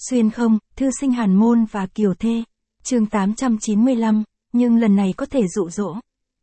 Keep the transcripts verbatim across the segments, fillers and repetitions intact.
Xuyên không, thư sinh Hàn Môn và Kiều Thê. Chương tám trăm chín mươi lăm, nhưng lần này có thể dụ dỗ.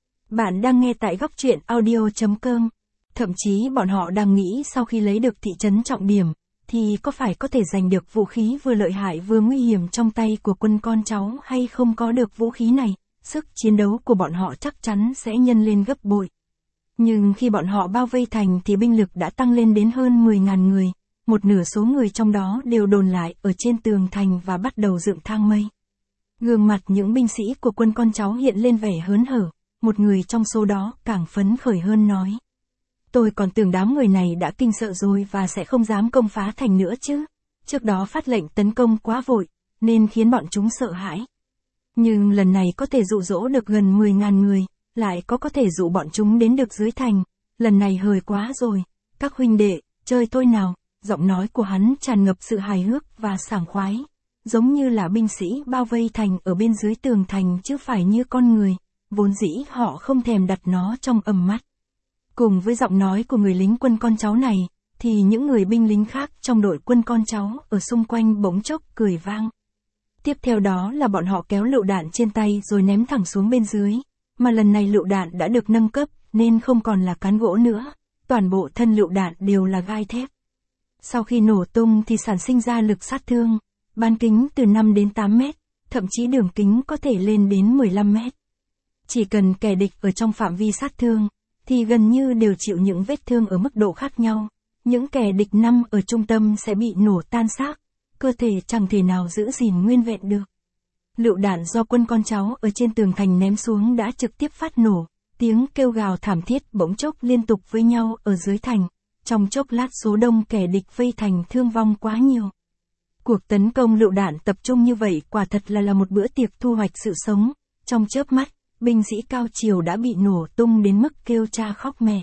Bạn đang nghe tại góc truyện audio chấm com. Thậm chí bọn họ đang nghĩ sau khi lấy được thị trấn trọng điểm, thì có phải có thể giành được vũ khí vừa lợi hại vừa nguy hiểm trong tay của quân con cháu hay không có được vũ khí này, sức chiến đấu của bọn họ chắc chắn sẽ nhân lên gấp bội. Nhưng khi bọn họ bao vây thành thì binh lực đã tăng lên đến hơn mười nghìn người, một nửa số người trong đó đều đồn lại ở trên tường thành và bắt đầu dựng thang mây. Gương mặt những binh sĩ của quân con cháu hiện lên vẻ hớn hở, một người trong số đó càng phấn khởi hơn nói. Tôi còn tưởng đám người này đã kinh sợ rồi và sẽ không dám công phá thành nữa chứ. Trước đó phát lệnh tấn công quá vội, nên khiến bọn chúng sợ hãi. Nhưng lần này có thể dụ dỗ được gần mười nghìn người, lại có có thể dụ bọn chúng đến được dưới thành. Lần này hời quá rồi, các huynh đệ, chơi tôi nào. Giọng nói của hắn tràn ngập sự hài hước và sảng khoái, giống như là binh sĩ bao vây thành ở bên dưới tường thành chứ phải như con người, vốn dĩ họ không thèm đặt nó trong ầm mắt. Cùng với giọng nói của người lính quân con cháu này, thì những người binh lính khác trong đội quân con cháu ở xung quanh bỗng chốc cười vang. Tiếp theo đó là bọn họ kéo lựu đạn trên tay rồi ném thẳng xuống bên dưới, mà lần này lựu đạn đã được nâng cấp nên không còn là cán gỗ nữa, toàn bộ thân lựu đạn đều là gai thép. Sau khi nổ tung thì sản sinh ra lực sát thương, bán kính từ năm đến tám mét, thậm chí đường kính có thể lên đến mười lăm mét. Chỉ cần kẻ địch ở trong phạm vi sát thương, thì gần như đều chịu những vết thương ở mức độ khác nhau. Những kẻ địch nằm ở trung tâm sẽ bị nổ tan xác, cơ thể chẳng thể nào giữ gìn nguyên vẹn được. Lựu đạn do quân con cháu ở trên tường thành ném xuống đã trực tiếp phát nổ, tiếng kêu gào thảm thiết bỗng chốc liên tục với nhau ở dưới thành. Trong chốc lát số đông kẻ địch vây thành thương vong quá nhiều. Cuộc tấn công lựu đạn tập trung như vậy quả thật là là một bữa tiệc thu hoạch sự sống. Trong chớp mắt, binh sĩ Cao Triều đã bị nổ tung đến mức kêu cha khóc mẹ.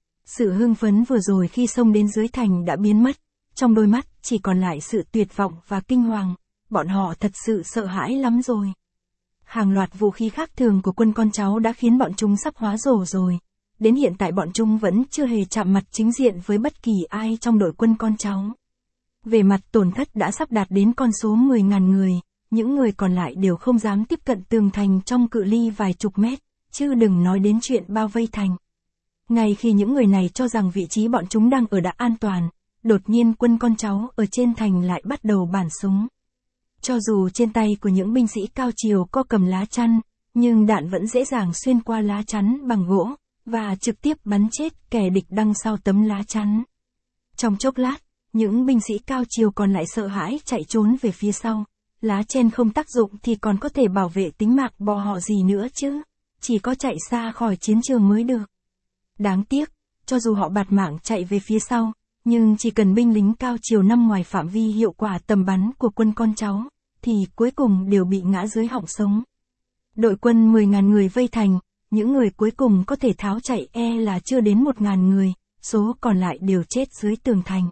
Sự hưng phấn vừa rồi khi xông đến dưới thành đã biến mất. Trong đôi mắt chỉ còn lại sự tuyệt vọng và kinh hoàng. Bọn họ thật sự sợ hãi lắm rồi. Hàng loạt vũ khí khác thường của quân con cháu đã khiến bọn chúng sắp hóa rổ rồi. Đến hiện tại bọn chúng vẫn chưa hề chạm mặt chính diện với bất kỳ ai trong đội quân con cháu. Về mặt tổn thất đã sắp đạt đến con số mười nghìn người, những người còn lại đều không dám tiếp cận tường thành trong cự ly vài chục mét, chứ đừng nói đến chuyện bao vây thành. Ngay khi những người này cho rằng vị trí bọn chúng đang ở đã an toàn, đột nhiên quân con cháu ở trên thành lại bắt đầu bắn súng. Cho dù trên tay của những binh sĩ Cao Triều có cầm lá chắn, nhưng đạn vẫn dễ dàng xuyên qua lá chắn bằng gỗ, và trực tiếp bắn chết kẻ địch đằng sau tấm lá chắn. Trong chốc lát, những binh sĩ Cao Triều còn lại sợ hãi chạy trốn về phía sau. Lá chắn không tác dụng thì còn có thể bảo vệ tính mạng bò họ gì nữa chứ, chỉ có chạy xa khỏi chiến trường mới được. Đáng tiếc, cho dù họ bạt mạng chạy về phía sau, nhưng chỉ cần binh lính Cao Triều nằm ngoài phạm vi hiệu quả tầm bắn của quân con cháu, thì cuối cùng đều bị ngã dưới họng súng. Đội quân mười nghìn người vây thành, những người cuối cùng có thể tháo chạy e là chưa đến một nghìn người, số còn lại đều chết dưới tường thành.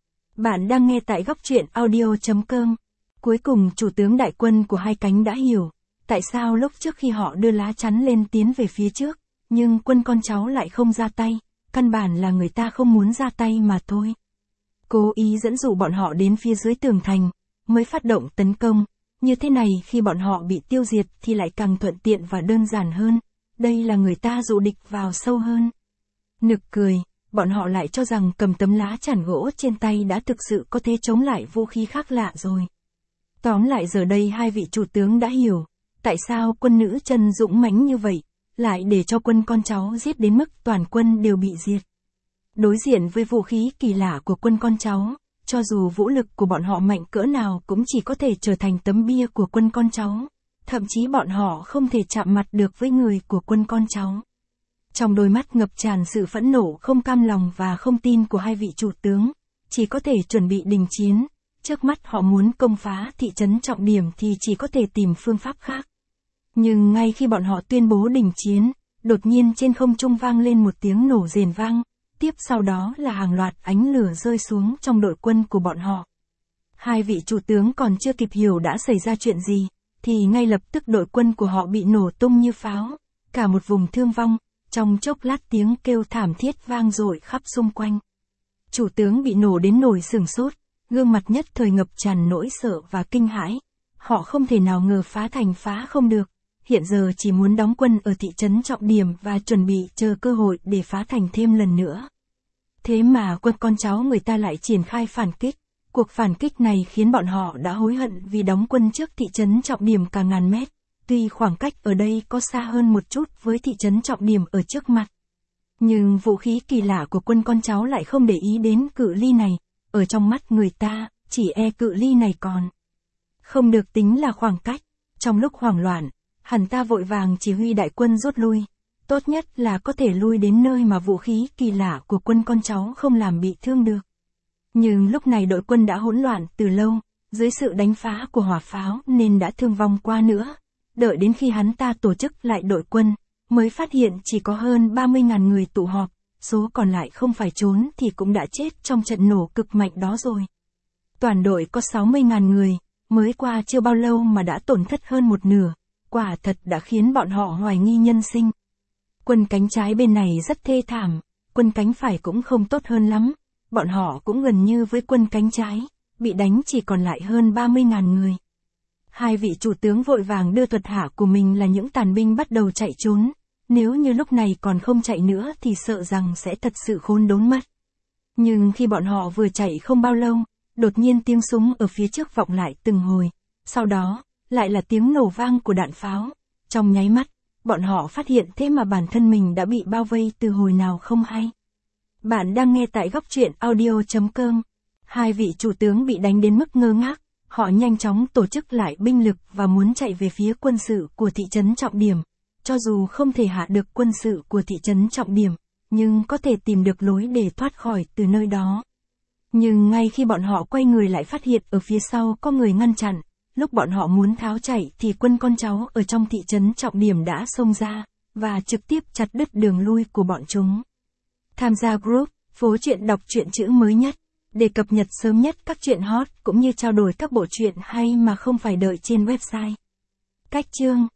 Bạn đang nghe tại góc truyện audio chấm com. Cuối cùng chủ tướng đại quân của hai cánh đã hiểu, tại sao lúc trước khi họ đưa lá chắn lên tiến về phía trước, nhưng quân con cháu lại không ra tay, căn bản là người ta không muốn ra tay mà thôi. Cố ý dẫn dụ bọn họ đến phía dưới tường thành, mới phát động tấn công, như thế này khi bọn họ bị tiêu diệt thì lại càng thuận tiện và đơn giản hơn. Đây là người ta dụ địch vào sâu hơn. Nực cười, bọn họ lại cho rằng cầm tấm lá chắn gỗ trên tay đã thực sự có thể chống lại vũ khí khác lạ rồi. Tóm lại giờ đây hai vị chủ tướng đã hiểu, tại sao quân nữ chân dũng mãnh như vậy, lại để cho quân con cháu giết đến mức toàn quân đều bị diệt. Đối diện với vũ khí kỳ lạ của quân con cháu, cho dù vũ lực của bọn họ mạnh cỡ nào cũng chỉ có thể trở thành tấm bia của quân con cháu. Thậm chí bọn họ không thể chạm mặt được với người của quân con cháu. Trong đôi mắt ngập tràn sự phẫn nộ không cam lòng và không tin của hai vị chủ tướng, chỉ có thể chuẩn bị đình chiến. Trước mắt họ muốn công phá thị trấn trọng điểm thì chỉ có thể tìm phương pháp khác. Nhưng ngay khi bọn họ tuyên bố đình chiến, đột nhiên trên không trung vang lên một tiếng nổ rền vang, tiếp sau đó là hàng loạt ánh lửa rơi xuống trong đội quân của bọn họ. Hai vị chủ tướng còn chưa kịp hiểu đã xảy ra chuyện gì, thì ngay lập tức đội quân của họ bị nổ tung như pháo, cả một vùng thương vong, trong chốc lát tiếng kêu thảm thiết vang dội khắp xung quanh. Chủ tướng bị nổ đến nổi sửng sốt, gương mặt nhất thời ngập tràn nỗi sợ và kinh hãi. Họ không thể nào ngờ phá thành phá không được, hiện giờ chỉ muốn đóng quân ở thị trấn trọng điểm và chuẩn bị chờ cơ hội để phá thành thêm lần nữa. Thế mà quân con cháu người ta lại triển khai phản kích. Cuộc phản kích này khiến bọn họ đã hối hận vì đóng quân trước thị trấn trọng điểm cả ngàn mét. Tuy khoảng cách ở đây có xa hơn một chút với thị trấn trọng điểm ở trước mặt. Nhưng vũ khí kỳ lạ của quân con cháu lại không để ý đến cự ly này. Ở trong mắt người ta, chỉ e cự ly này còn không được tính là khoảng cách. Trong lúc hoảng loạn, hắn ta vội vàng chỉ huy đại quân rút lui. Tốt nhất là có thể lui đến nơi mà vũ khí kỳ lạ của quân con cháu không làm bị thương được. Nhưng lúc này đội quân đã hỗn loạn từ lâu, dưới sự đánh phá của hỏa pháo nên đã thương vong qua nữa. Đợi đến khi hắn ta tổ chức lại đội quân, mới phát hiện chỉ có hơn ba mươi nghìn người tụ họp, số còn lại không phải trốn thì cũng đã chết trong trận nổ cực mạnh đó rồi. Toàn đội có sáu mươi nghìn người, mới qua chưa bao lâu mà đã tổn thất hơn một nửa, quả thật đã khiến bọn họ hoài nghi nhân sinh. Quân cánh trái bên này rất thê thảm, quân cánh phải cũng không tốt hơn lắm, bọn họ cũng gần như với quân cánh trái, bị đánh chỉ còn lại hơn ba mươi nghìn người. Hai vị chủ tướng vội vàng đưa thuật hạ của mình là những tàn binh bắt đầu chạy trốn, nếu như lúc này còn không chạy nữa thì sợ rằng sẽ thật sự khốn đốn mất. Nhưng khi bọn họ vừa chạy không bao lâu, đột nhiên tiếng súng ở phía trước vọng lại từng hồi, sau đó, lại là tiếng nổ vang của đạn pháo. Trong nháy mắt, bọn họ phát hiện thế mà bản thân mình đã bị bao vây từ hồi nào không hay. Bạn đang nghe tại góc truyện audio chấm com. Hai vị chủ tướng bị đánh đến mức ngơ ngác, họ nhanh chóng tổ chức lại binh lực và muốn chạy về phía quân sự của thị trấn trọng điểm. Cho dù không thể hạ được quân sự của thị trấn trọng điểm, nhưng có thể tìm được lối để thoát khỏi từ nơi đó. Nhưng ngay khi bọn họ quay người lại phát hiện ở phía sau có người ngăn chặn, lúc bọn họ muốn tháo chạy thì quân con cháu ở trong thị trấn trọng điểm đã xông ra, và trực tiếp chặt đứt đường lui của bọn chúng. Tham gia group, phố truyện đọc truyện chữ mới nhất, để cập nhật sớm nhất các truyện hot cũng như trao đổi các bộ truyện hay mà không phải đợi trên website. Cách chương